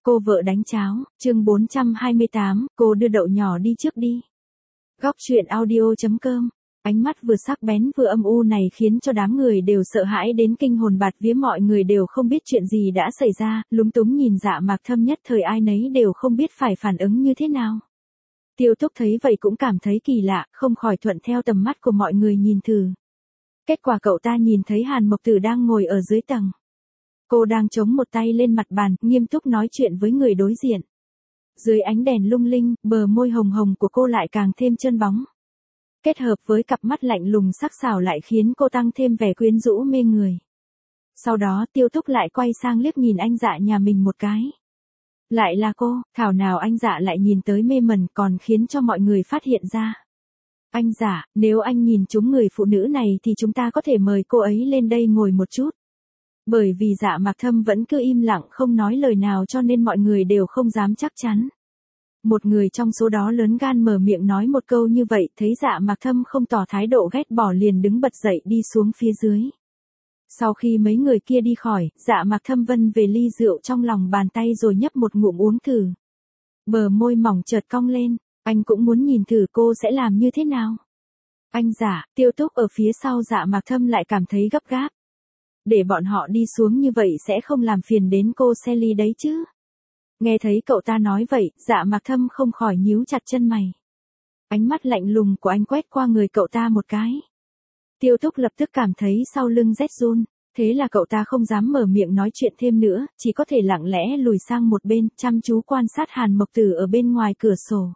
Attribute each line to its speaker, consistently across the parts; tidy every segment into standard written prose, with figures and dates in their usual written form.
Speaker 1: Cô vợ đánh cháo, chương 428, cô đưa đậu nhỏ đi trước đi. Góc truyện audio.com. Ánh mắt vừa sắc bén vừa âm u này khiến cho đám người đều sợ hãi đến kinh hồn bạt vía, mọi người đều không biết chuyện gì đã xảy ra, lúng túng nhìn Dạ Mạc Thâm, nhất thời ai nấy đều không biết phải phản ứng như thế nào. Tiêu Túc thấy vậy cũng cảm thấy kỳ lạ, không khỏi thuận theo tầm mắt của mọi người nhìn thử. Kết quả cậu ta nhìn thấy Hàn Mộc Tử đang ngồi ở dưới tầng. Cô đang chống một tay lên mặt bàn, nghiêm túc nói chuyện với người đối diện. Dưới ánh đèn lung linh, bờ môi hồng hồng của cô lại càng thêm chân bóng. Kết hợp với cặp mắt lạnh lùng sắc sảo lại khiến cô tăng thêm vẻ quyến rũ mê người. Sau đó Tiêu Túc lại quay sang liếc nhìn anh Dạ nhà mình một cái. Lại là cô, thảo nào anh Dạ lại nhìn tới mê mẩn còn khiến cho mọi người phát hiện ra. Anh Dạ, nếu anh nhìn trúng người phụ nữ này thì chúng ta có thể mời cô ấy lên đây ngồi một chút. Bởi vì Dạ Mạc Thâm vẫn cứ im lặng không nói lời nào cho nên mọi người đều không dám chắc chắn. Một người trong số đó lớn gan mở miệng nói một câu như vậy, thấy Dạ Mạc Thâm không tỏ thái độ ghét bỏ liền đứng bật dậy đi xuống phía dưới. Sau khi mấy người kia đi khỏi, Dạ Mạc Thâm vân về ly rượu trong lòng bàn tay rồi nhấp một ngụm uống thử. Bờ môi mỏng chợt cong lên, anh cũng muốn nhìn thử cô sẽ làm như thế nào. Anh Dạ, Tiêu Túc ở phía sau Dạ Mạc Thâm lại cảm thấy gấp gáp. Để bọn họ đi xuống như vậy sẽ không làm phiền đến cô Sally đấy chứ. Nghe thấy cậu ta nói vậy, Dạ Mạc Thâm không khỏi nhíu chặt chân mày. Ánh mắt lạnh lùng của anh quét qua người cậu ta một cái. Tiêu Túc lập tức cảm thấy sau lưng rét run, thế là cậu ta không dám mở miệng nói chuyện thêm nữa, chỉ có thể lặng lẽ lùi sang một bên, chăm chú quan sát Hàn Mộc Tử ở bên ngoài cửa sổ.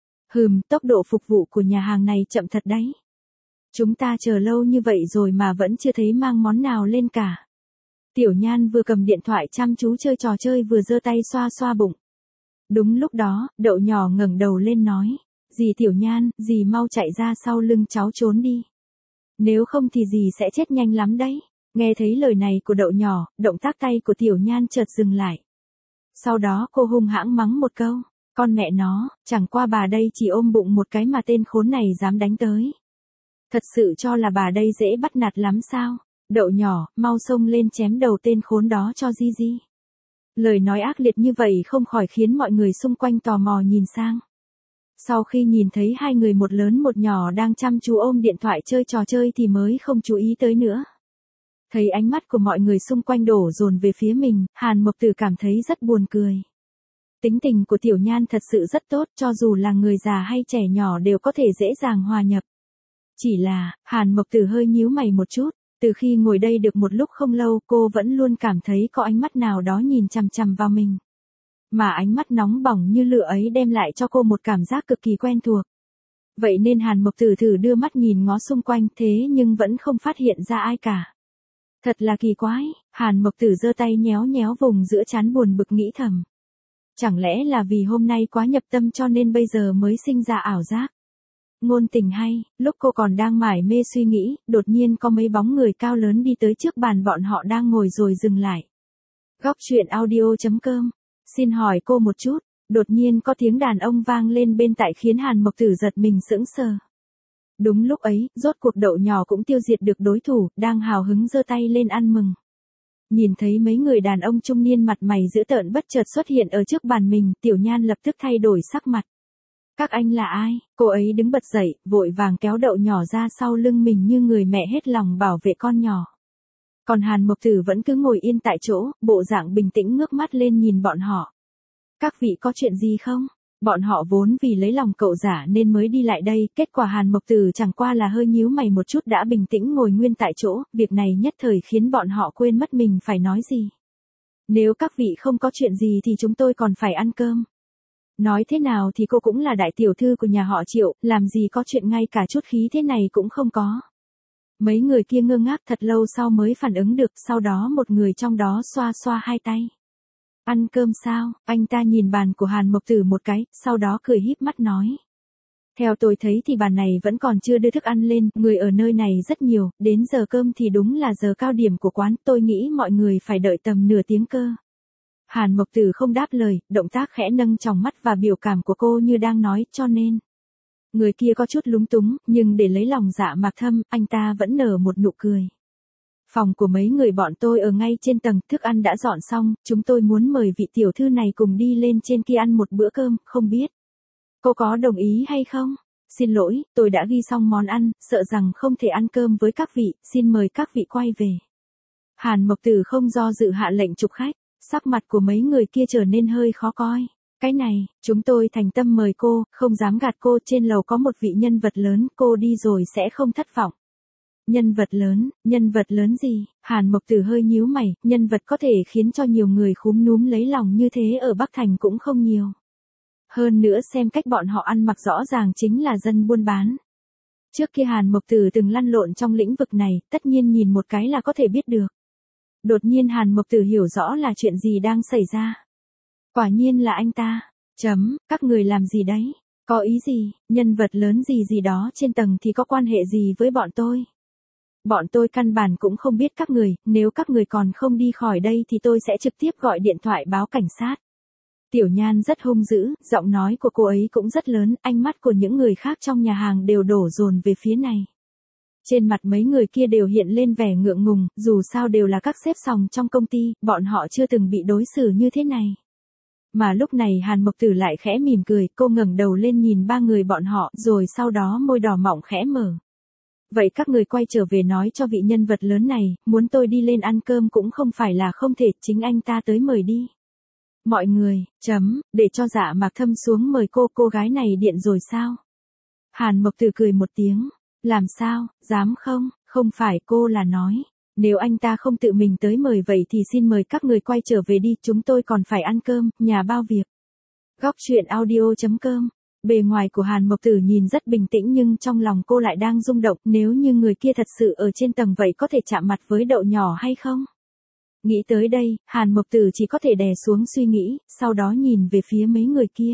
Speaker 1: Tốc độ phục vụ của nhà hàng này chậm thật đấy. Chúng ta chờ lâu như vậy rồi mà vẫn chưa thấy mang món nào lên cả. Tiểu Nhan vừa cầm điện thoại chăm chú chơi trò chơi vừa giơ tay xoa xoa bụng. Đúng lúc đó, Đậu Nhỏ ngẩng đầu lên nói, dì Tiểu Nhan, dì mau chạy ra sau lưng cháu trốn đi. Nếu không thì dì sẽ chết nhanh lắm đấy. Nghe thấy lời này của Đậu Nhỏ, động tác tay của Tiểu Nhan chợt dừng lại. Sau đó cô hung hãng mắng một câu, con mẹ nó, chẳng qua bà đây chỉ ôm bụng một cái mà tên khốn này dám đánh tới. Thật sự cho là bà đây dễ bắt nạt lắm sao? Đậu Nhỏ, mau xông lên chém đầu tên khốn đó cho Gigi. Lời nói ác liệt như vậy không khỏi khiến mọi người xung quanh tò mò nhìn sang. Sau khi nhìn thấy hai người một lớn một nhỏ đang chăm chú ôm điện thoại chơi trò chơi thì mới không chú ý tới nữa. Thấy ánh mắt của mọi người xung quanh đổ dồn về phía mình, Hàn Mộc Tử cảm thấy rất buồn cười. Tính tình của Tiểu Nhan thật sự rất tốt, cho dù là người già hay trẻ nhỏ đều có thể dễ dàng hòa nhập. Chỉ là, Hàn Mộc Tử hơi nhíu mày một chút, từ khi ngồi đây được một lúc không lâu cô vẫn luôn cảm thấy có ánh mắt nào đó nhìn chằm chằm vào mình. Mà ánh mắt nóng bỏng như lửa ấy đem lại cho cô một cảm giác cực kỳ quen thuộc. Vậy nên Hàn Mộc Tử thử đưa mắt nhìn ngó xung quanh thế nhưng vẫn không phát hiện ra ai cả. Thật là kỳ quái, Hàn Mộc Tử giơ tay nhéo nhéo vùng giữa trán buồn bực nghĩ thầm. Chẳng lẽ là vì hôm nay quá nhập tâm cho nên bây giờ mới sinh ra ảo giác. Ngôn tình hay, lúc cô còn đang mải mê suy nghĩ, đột nhiên có mấy bóng người cao lớn đi tới trước bàn bọn họ đang ngồi rồi dừng lại. Góc truyện audio.com. Xin hỏi cô một chút, đột nhiên có tiếng đàn ông vang lên bên tai khiến Hàn Mộc Tử giật mình sững sờ. Đúng lúc ấy, rốt cuộc Đậu Nhỏ cũng tiêu diệt được đối thủ, đang hào hứng giơ tay lên ăn mừng. Nhìn thấy mấy người đàn ông trung niên mặt mày dữ tợn bất chợt xuất hiện ở trước bàn mình, Tiểu Nhan lập tức thay đổi sắc mặt. Các anh là ai? Cô ấy đứng bật dậy, vội vàng kéo Đậu Nhỏ ra sau lưng mình như người mẹ hết lòng bảo vệ con nhỏ. Còn Hàn Mộc Tử vẫn cứ ngồi yên tại chỗ, bộ dạng bình tĩnh ngước mắt lên nhìn bọn họ. Các vị có chuyện gì không? Bọn họ vốn vì lấy lòng cậu giả nên mới đi lại đây, kết quả Hàn Mộc Tử chẳng qua là hơi nhíu mày một chút đã bình tĩnh ngồi nguyên tại chỗ, việc này nhất thời khiến bọn họ quên mất mình phải nói gì. Nếu các vị không có chuyện gì thì chúng tôi còn phải ăn cơm. Nói thế nào thì cô cũng là đại tiểu thư của nhà họ Triệu, làm gì có chuyện ngay cả chút khí thế này cũng không có. Mấy người kia ngơ ngác thật lâu sau mới phản ứng được, sau đó một người trong đó xoa xoa hai tay. Ăn cơm sao? Anh ta nhìn bàn của Hàn Mộc Tử một cái, sau đó cười híp mắt nói. Theo tôi thấy thì bàn này vẫn còn chưa đưa thức ăn lên, người ở nơi này rất nhiều, đến giờ cơm thì đúng là giờ cao điểm của quán, tôi nghĩ mọi người phải đợi tầm nửa tiếng cơ. Hàn Mộc Tử không đáp lời, động tác khẽ nâng tròng mắt và biểu cảm của cô như đang nói, cho nên. Người kia có chút lúng túng, nhưng để lấy lòng Dạ Mạc Thâm, anh ta vẫn nở một nụ cười. Phòng của mấy người bọn tôi ở ngay trên tầng, thức ăn đã dọn xong, chúng tôi muốn mời vị tiểu thư này cùng đi lên trên kia ăn một bữa cơm, không biết cô có đồng ý hay không? Xin lỗi, tôi đã ghi xong món ăn, sợ rằng không thể ăn cơm với các vị, xin mời các vị quay về. Hàn Mộc Tử không do dự hạ lệnh chụp khách, sắc mặt của mấy người kia trở nên hơi khó coi. Cái này, chúng tôi thành tâm mời cô, không dám gạt cô, trên lầu có một vị nhân vật lớn, cô đi rồi sẽ không thất vọng. Nhân vật lớn gì? Hàn Mộc Tử hơi nhíu mày, nhân vật có thể khiến cho nhiều người khúm núm lấy lòng như thế ở Bắc Thành cũng không nhiều. Hơn nữa xem cách bọn họ ăn mặc rõ ràng chính là dân buôn bán. Trước kia Hàn Mộc Tử từng lăn lộn trong lĩnh vực này, tất nhiên nhìn một cái là có thể biết được. Đột nhiên Hàn Mộc Tử hiểu rõ là chuyện gì đang xảy ra. Quả nhiên là anh ta. Các người làm gì đấy? Có ý gì? Nhân vật lớn gì đó trên tầng thì có quan hệ gì với bọn tôi? Bọn tôi căn bản cũng không biết các người, nếu các người còn không đi khỏi đây thì tôi sẽ trực tiếp gọi điện thoại báo cảnh sát. Tiểu Nhan rất hung dữ, giọng nói của cô ấy cũng rất lớn, ánh mắt của những người khác trong nhà hàng đều đổ dồn về phía này. Trên mặt mấy người kia đều hiện lên vẻ ngượng ngùng, dù sao đều là các sếp sòng trong công ty, bọn họ chưa từng bị đối xử như thế này. Mà lúc này Hàn Mộc Tử lại khẽ mỉm cười, cô ngẩng đầu lên nhìn ba người bọn họ, rồi sau đó môi đỏ mọng khẽ mở. Vậy các người quay trở về nói cho vị nhân vật lớn này, muốn tôi đi lên ăn cơm cũng không phải là không thể, chính anh ta tới mời đi. Mọi người, để cho Dạ Mạc Thâm xuống mời cô gái này điện rồi sao? Hàn Mộc Tử cười một tiếng, làm sao, dám không phải cô là nói. Nếu anh ta không tự mình tới mời vậy thì xin mời các người quay trở về đi, chúng tôi còn phải ăn cơm, nhà bao việc. Góc truyện audio.com. Bề ngoài của Hàn Mộc Tử nhìn rất bình tĩnh nhưng trong lòng cô lại đang rung động, nếu như người kia thật sự ở trên tầng vậy có thể chạm mặt với đậu nhỏ hay không? Nghĩ tới đây, Hàn Mộc Tử chỉ có thể đè xuống suy nghĩ, sau đó nhìn về phía mấy người kia.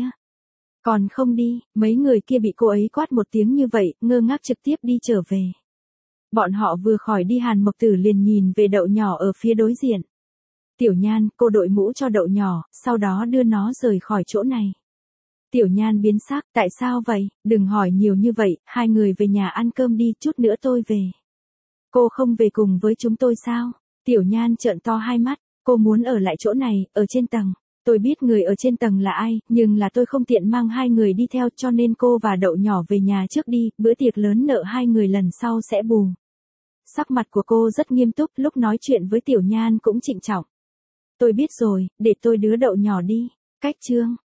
Speaker 1: Còn không đi, mấy người kia bị cô ấy quát một tiếng như vậy, ngơ ngác trực tiếp đi trở về. Bọn họ vừa khỏi đi Hàn Mộc Tử liền nhìn về đậu nhỏ ở phía đối diện. Tiểu Nhan, cô đội mũ cho đậu nhỏ, sau đó đưa nó rời khỏi chỗ này. Tiểu Nhan biến sắc, tại sao vậy? Đừng hỏi nhiều như vậy, hai người về nhà ăn cơm đi, chút nữa tôi về. Cô không về cùng với chúng tôi sao? Tiểu Nhan trợn to hai mắt, cô muốn ở lại chỗ này, ở trên tầng. Tôi biết người ở trên tầng là ai, nhưng là tôi không tiện mang hai người đi theo cho nên cô và đậu nhỏ về nhà trước đi, bữa tiệc lớn nợ hai người lần sau sẽ bù. Sắc mặt của cô rất nghiêm túc, lúc nói chuyện với Tiểu Nhan cũng trịnh trọng. Tôi biết rồi, để tôi đưa đậu nhỏ đi. Cách chương.